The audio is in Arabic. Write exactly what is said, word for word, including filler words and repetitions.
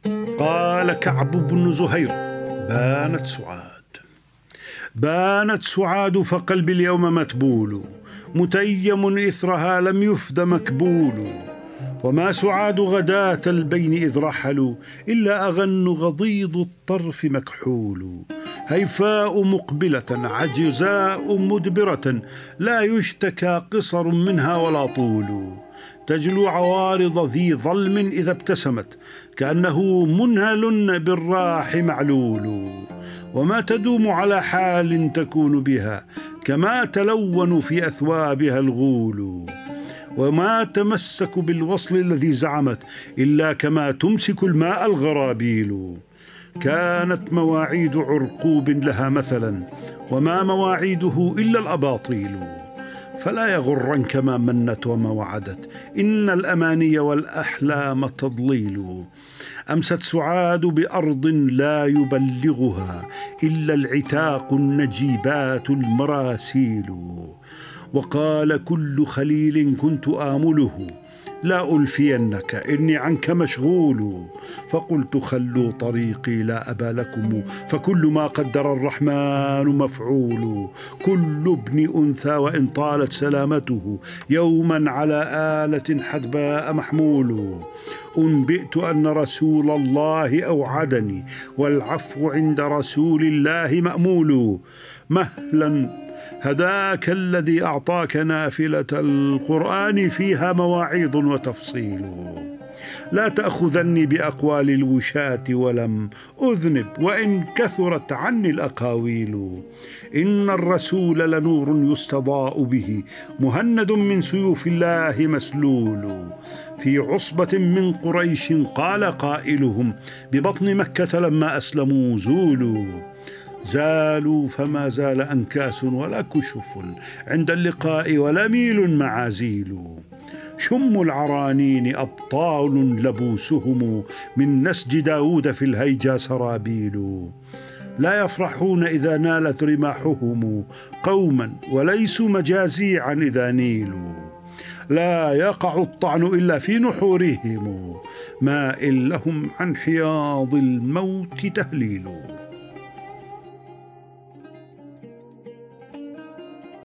قال كعب بن زهير: بانت سعاد بانت سعاد فقلبي اليوم متبول، متيم إثرها لم يفد مكبول. وما سعاد غداة البين إذ رحلوا، إلا أغن غضيض الطرف مكحول. هيفاء مقبلة عجزاء مدبرة، لا يشتكى قصر منها ولا طول. تجلو عوارض ذي ظلم إذا ابتسمت، كأنه منهل بالراح معلول. وما تدوم على حال تكون بها، كما تلون في أثوابها الغول. وما تمسك بالوصل الذي زعمت، إلا كما تمسك الماء الغرابيل. كانت مواعيد عرقوب لها مثلا، وما مواعيده إلا الأباطيل. فلا يغرنك ما منت وما وعدت، إن الأماني والأحلام تضليل. أمست سعاد بأرض لا يبلغها إلا العتاق النجيبات المراسيل. وقال كل خليل كنت آمله: لا ألفينك إني عنك مشغول. فقلت خلوا طريقي لا أبا لكم، فكل ما قدر الرحمن مفعول. كل ابن أنثى وإن طالت سلامته، يوما على آلة حدباء محمول. أنبئت أن رسول الله أوعدني، والعفو عند رسول الله مأمول. مهلا هداك الذي أعطاك نافلة القرآن فيها مواعيظ وتفصيل. لا تأخذني بأقوال الوشاة ولم أذنب، وإن كثرت عني الأقاويل. إن الرسول لنور يستضاء به، مهند من سيوف الله مسلول. في عصبة من قريش قال قائلهم ببطن مكة لما أسلموا: زولوا. زالوا فما زال أنكاس ولا كشف عند اللقاء، ولا ميل معازيل. شم العرانين أبطال لبوسهم، من نسج داود في الهيجا سرابيل. لا يفرحون إذا نالت رماحهم قوما، وليسوا مجازيعا إذا نيلوا. لا يقع الطعن إلا في نحورهم، ما إن لهم عن حياض الموت تهليل.